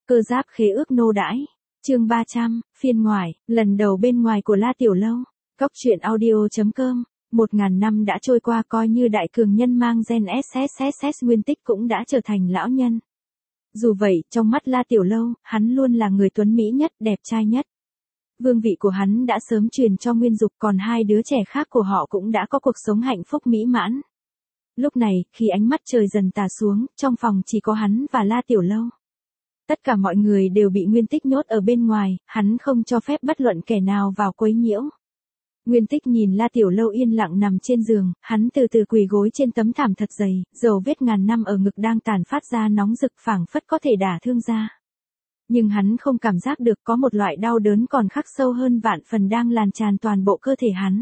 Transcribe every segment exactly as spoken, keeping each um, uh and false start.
Cơ giáp khế ước nô đãi. Chương ba trăm, phiên ngoại, lần đầu bên ngoài của La Tiểu Lâu. Góc truyện audio chấm com. Một ngàn năm đã trôi qua, coi như đại cường nhân mang gen ét ét ét ét Nguyên Tích cũng đã trở thành lão nhân. Dù vậy, trong mắt La Tiểu Lâu, hắn luôn là người tuấn mỹ nhất, đẹp trai nhất. Vương vị của hắn đã sớm truyền cho Nguyên Dục, còn hai đứa trẻ khác của họ cũng đã có cuộc sống hạnh phúc mỹ mãn. Lúc này, khi ánh mắt trời dần tà xuống, trong phòng chỉ có hắn và La Tiểu Lâu. Tất cả mọi người đều bị Nguyên Tích nhốt ở bên ngoài, hắn không cho phép bất luận kẻ nào vào quấy nhiễu. Nguyên Tích nhìn La Tiểu Lâu yên lặng nằm trên giường, hắn từ từ quỳ gối trên tấm thảm thật dày, dầu vết ngàn năm ở ngực đang tàn phát ra nóng rực phảng phất có thể đả thương da. Nhưng hắn không cảm giác được có một loại đau đớn còn khắc sâu hơn vạn phần đang lan tràn toàn bộ cơ thể hắn.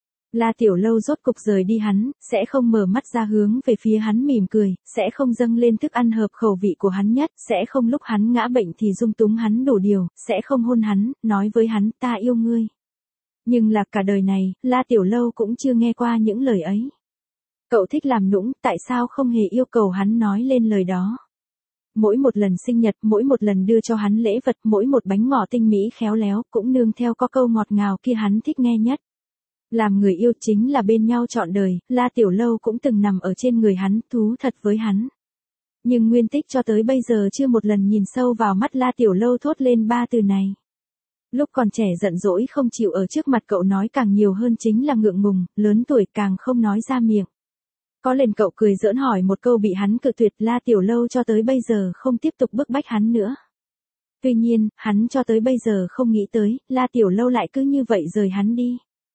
La Tiểu Lâu rốt cục rời đi hắn, sẽ không mở mắt ra hướng về phía hắn mỉm cười, sẽ không dâng lên thức ăn hợp khẩu vị của hắn nhất, sẽ không lúc hắn ngã bệnh thì dung túng hắn đủ điều, sẽ không hôn hắn, nói với hắn ta yêu ngươi. Nhưng là cả đời này, La Tiểu Lâu cũng chưa nghe qua những lời ấy. Cậu thích làm nũng, tại sao không hề yêu cầu hắn nói lên lời đó? Mỗi một lần sinh nhật, mỗi một lần đưa cho hắn lễ vật, mỗi một bánh ngọt tinh mỹ khéo léo, cũng nương theo có câu ngọt ngào kia hắn thích nghe nhất. Làm người yêu chính là bên nhau trọn đời, La Tiểu Lâu cũng từng nằm ở trên người hắn, thú thật với hắn. Nhưng Nguyên Tích cho tới bây giờ chưa một lần nhìn sâu vào mắt La Tiểu Lâu thốt lên ba từ này. Lúc còn trẻ giận dỗi không chịu ở trước mặt cậu nói càng nhiều hơn chính là ngượng ngùng, lớn tuổi càng không nói ra miệng. Có lần cậu cười giỡn hỏi một câu bị hắn cự tuyệt, La Tiểu Lâu cho tới bây giờ không tiếp tục bức bách hắn nữa. Tuy nhiên, hắn cho tới bây giờ không nghĩ tới, La Tiểu Lâu lại cứ như vậy rời hắn đi.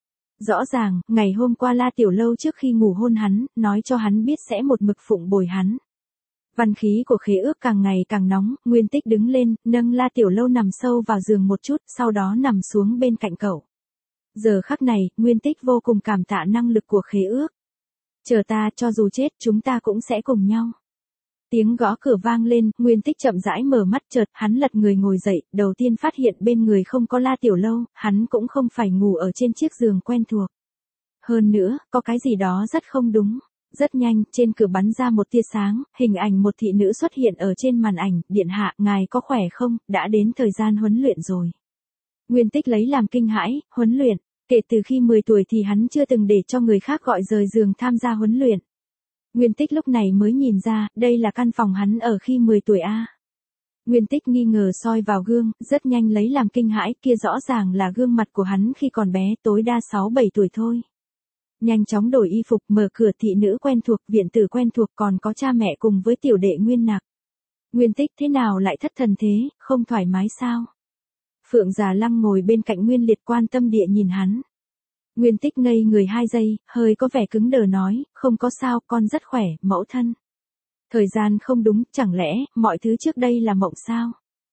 Rõ ràng, ngày hôm qua La Tiểu Lâu trước khi ngủ hôn hắn, nói cho hắn biết sẽ một mực phụng bồi hắn. Văn khí của khế ước càng ngày càng nóng, Nguyên Tích đứng lên, nâng La Tiểu Lâu nằm sâu vào giường một chút, sau đó nằm xuống bên cạnh cậu. Giờ khắc này, Nguyên Tích vô cùng cảm tạ năng lực của khế ước. Chờ ta, cho dù chết, chúng ta cũng sẽ cùng nhau. Tiếng gõ cửa vang lên, Nguyên Tích chậm rãi mở mắt, chợt hắn lật người ngồi dậy, đầu tiên phát hiện bên người không có La Tiểu Lâu, hắn cũng không phải ngủ ở trên chiếc giường quen thuộc. Hơn nữa, có cái gì đó rất không đúng. Rất nhanh, trên cửa bắn ra một tia sáng, hình ảnh một thị nữ xuất hiện ở trên màn ảnh, điện hạ, ngài có khỏe không, đã đến thời gian huấn luyện rồi. Nguyên Tích lấy làm kinh hãi, huấn luyện, kể từ khi mười tuổi thì hắn chưa từng để cho người khác gọi rời giường tham gia huấn luyện. Nguyên Tích lúc này mới nhìn ra, đây là căn phòng hắn ở khi mười tuổi a. Nguyên Tích nghi ngờ soi vào gương, rất nhanh lấy làm kinh hãi, kia rõ ràng là gương mặt của hắn khi còn bé, tối đa sáu bảy tuổi thôi. Nhanh chóng đổi y phục, mở cửa, thị nữ quen thuộc, viện tử quen thuộc, còn có cha mẹ cùng với tiểu đệ Nguyên Nặc. Nguyên Tích thế nào lại thất thần thế, không thoải mái sao? Phượng Già Lăng ngồi bên cạnh Nguyên Liệt quan tâm địa nhìn hắn. Nguyên Tích ngây người hai giây, hơi có vẻ cứng đờ nói, không có sao, con rất khỏe, mẫu thân. Thời gian không đúng, chẳng lẽ, mọi thứ trước đây là mộng sao?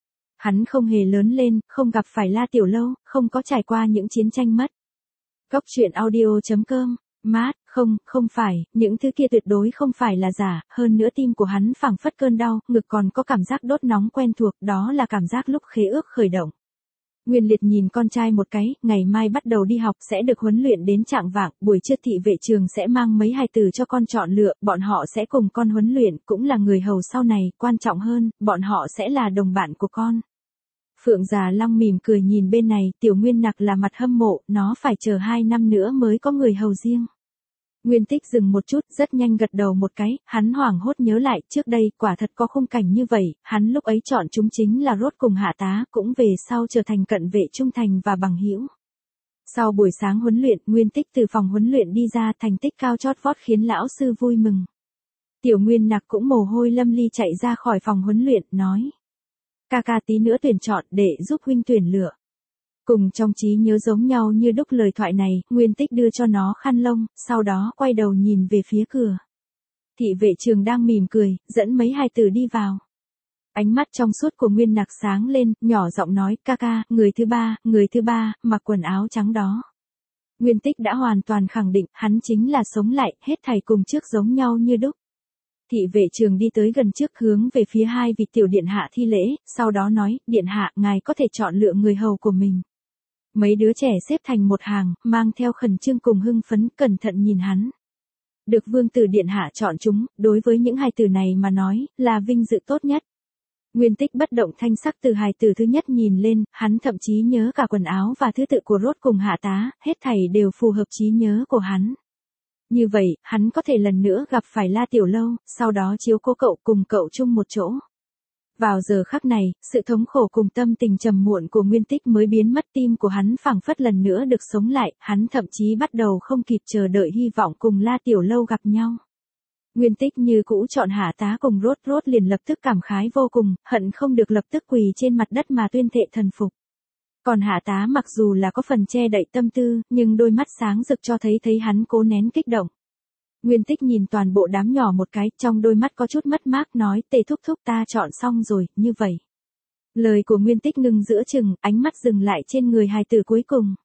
Hắn không hề lớn lên, không gặp phải La Tiểu Lâu, không có trải qua những chiến tranh mất. Góc truyện audio chấm com, mát, không, không phải, những thứ kia tuyệt đối không phải là giả, hơn nữa tim của hắn phảng phất cơn đau, ngực còn có cảm giác đốt nóng quen thuộc, đó là cảm giác lúc khế ước khởi động. Nguyên Liệt nhìn con trai một cái, ngày mai bắt đầu đi học sẽ được huấn luyện đến trạng vạng, buổi trưa thị vệ trường sẽ mang mấy hài tử cho con chọn lựa, bọn họ sẽ cùng con huấn luyện, cũng là người hầu sau này, quan trọng hơn, bọn họ sẽ là đồng bạn của con. Phượng Già Lăng mỉm cười nhìn bên này, Tiểu Nguyên Nặc là mặt hâm mộ, nó phải chờ hai năm nữa mới có người hầu riêng. Nguyên Tích dừng một chút, rất nhanh gật đầu một cái, hắn hoảng hốt nhớ lại, trước đây, quả thật có khung cảnh như vậy, hắn lúc ấy chọn chúng chính là Rốt cùng Hạ Tá, cũng về sau trở thành cận vệ trung thành và bằng hữu. Sau buổi sáng huấn luyện, Nguyên Tích từ phòng huấn luyện đi ra, thành tích cao chót vót khiến lão sư vui mừng. Tiểu Nguyên Nặc cũng mồ hôi lâm ly chạy ra khỏi phòng huấn luyện, nói. Ca ca tí nữa tuyển chọn, để giúp huynh tuyển lựa. Cùng trong trí nhớ giống nhau như đúc lời thoại này, Nguyên Tích đưa cho nó khăn lông, sau đó quay đầu nhìn về phía cửa. Thị vệ trường đang mỉm cười, dẫn mấy hài tử đi vào. Ánh mắt trong suốt của Nguyên Nặc sáng lên, nhỏ giọng nói, ca ca, người thứ ba, người thứ ba, mặc quần áo trắng đó. Nguyên Tích đã hoàn toàn khẳng định, hắn chính là sống lại, hết thảy cùng trước giống nhau như đúc. Thị vệ trường đi tới gần trước hướng về phía hai vị tiểu điện hạ thi lễ, sau đó nói, điện hạ, ngài có thể chọn lựa người hầu của mình. Mấy đứa trẻ xếp thành một hàng, mang theo khẩn trương cùng hưng phấn, cẩn thận nhìn hắn. Được vương tử điện hạ chọn chúng, đối với những hài tử này mà nói, là vinh dự tốt nhất. Nguyên Tích bất động thanh sắc từ hài tử thứ nhất nhìn lên, hắn thậm chí nhớ cả quần áo và thứ tự của Rốt cùng Hạ Tá, hết thảy đều phù hợp trí nhớ của hắn. Như vậy, hắn có thể lần nữa gặp phải La Tiểu Lâu, sau đó chiếu cố cậu cùng cậu chung một chỗ. Vào giờ khắc này, sự thống khổ cùng tâm tình trầm muộn của Nguyên Tích mới biến mất, tim của hắn phảng phất lần nữa được sống lại, hắn thậm chí bắt đầu không kịp chờ đợi hy vọng cùng La Tiểu Lâu gặp nhau. Nguyên Tích như cũ chọn Hạ Tá cùng Rốt, Rốt liền lập tức cảm khái vô cùng, hận không được lập tức quỳ trên mặt đất mà tuyên thệ thần phục. Còn Hạ Tá mặc dù là có phần che đậy tâm tư, nhưng đôi mắt sáng rực cho thấy thấy hắn cố nén kích động. Nguyên Tích nhìn toàn bộ đám nhỏ một cái, trong đôi mắt có chút mất mát nói, Tề thúc thúc ta chọn xong rồi, như vậy. Lời của Nguyên Tích ngừng giữa chừng, ánh mắt dừng lại trên người hài tử cuối cùng.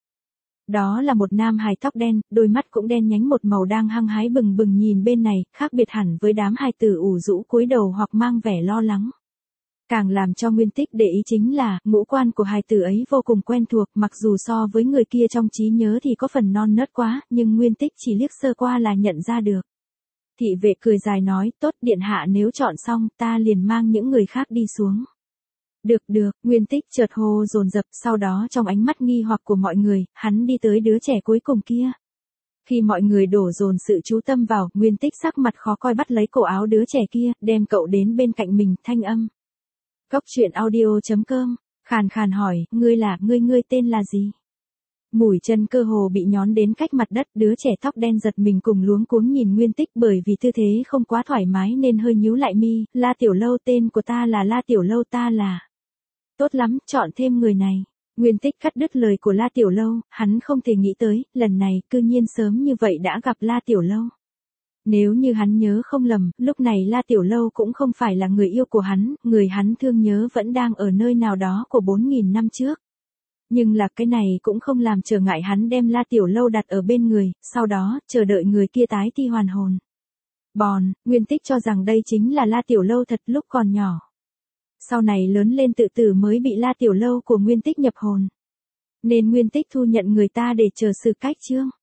Đó là một nam hài tóc đen, đôi mắt cũng đen nhánh một màu đang hăng hái bừng bừng nhìn bên này, khác biệt hẳn với đám hài tử ủ rũ cúi đầu hoặc mang vẻ lo lắng. Càng làm cho Nguyên Tích để ý chính là, ngũ quan của hài tử ấy vô cùng quen thuộc, mặc dù so với người kia trong trí nhớ thì có phần non nớt quá, nhưng Nguyên Tích chỉ liếc sơ qua là nhận ra được. Thị vệ cười dài nói, tốt điện hạ nếu chọn xong, ta liền mang những người khác đi xuống. Được được, Nguyên Tích chợt hô dồn dập, sau đó trong ánh mắt nghi hoặc của mọi người, hắn đi tới đứa trẻ cuối cùng kia. Khi mọi người đổ dồn sự chú tâm vào, Nguyên Tích sắc mặt khó coi bắt lấy cổ áo đứa trẻ kia, đem cậu đến bên cạnh mình, thanh âm. Cốc truyện audio chấm com, khàn khàn hỏi, ngươi là, ngươi ngươi tên là gì? Mũi chân cơ hồ bị nhón đến cách mặt đất, đứa trẻ tóc đen giật mình cùng luống cuống nhìn Nguyên Tích bởi vì tư thế không quá thoải mái nên hơi nhíu lại mi, La Tiểu Lâu tên của ta là La Tiểu Lâu ta là. Tốt lắm, chọn thêm người này. Nguyên Tích cắt đứt lời của La Tiểu Lâu, hắn không thể nghĩ tới, lần này cư nhiên sớm như vậy đã gặp La Tiểu Lâu. Nếu như hắn nhớ không lầm, lúc này La Tiểu Lâu cũng không phải là người yêu của hắn, người hắn thương nhớ vẫn đang ở nơi nào đó của bốn nghìn năm trước. Nhưng là cái này cũng không làm trở ngại hắn đem La Tiểu Lâu đặt ở bên người, sau đó, chờ đợi người kia tái thi hoàn hồn. Bòn, Nguyên Tích cho rằng đây chính là La Tiểu Lâu thật lúc còn nhỏ. Sau này lớn lên tự tử mới bị La Tiểu Lâu của Nguyên Tích nhập hồn. Nên Nguyên Tích thu nhận người ta để chờ sự cách chương.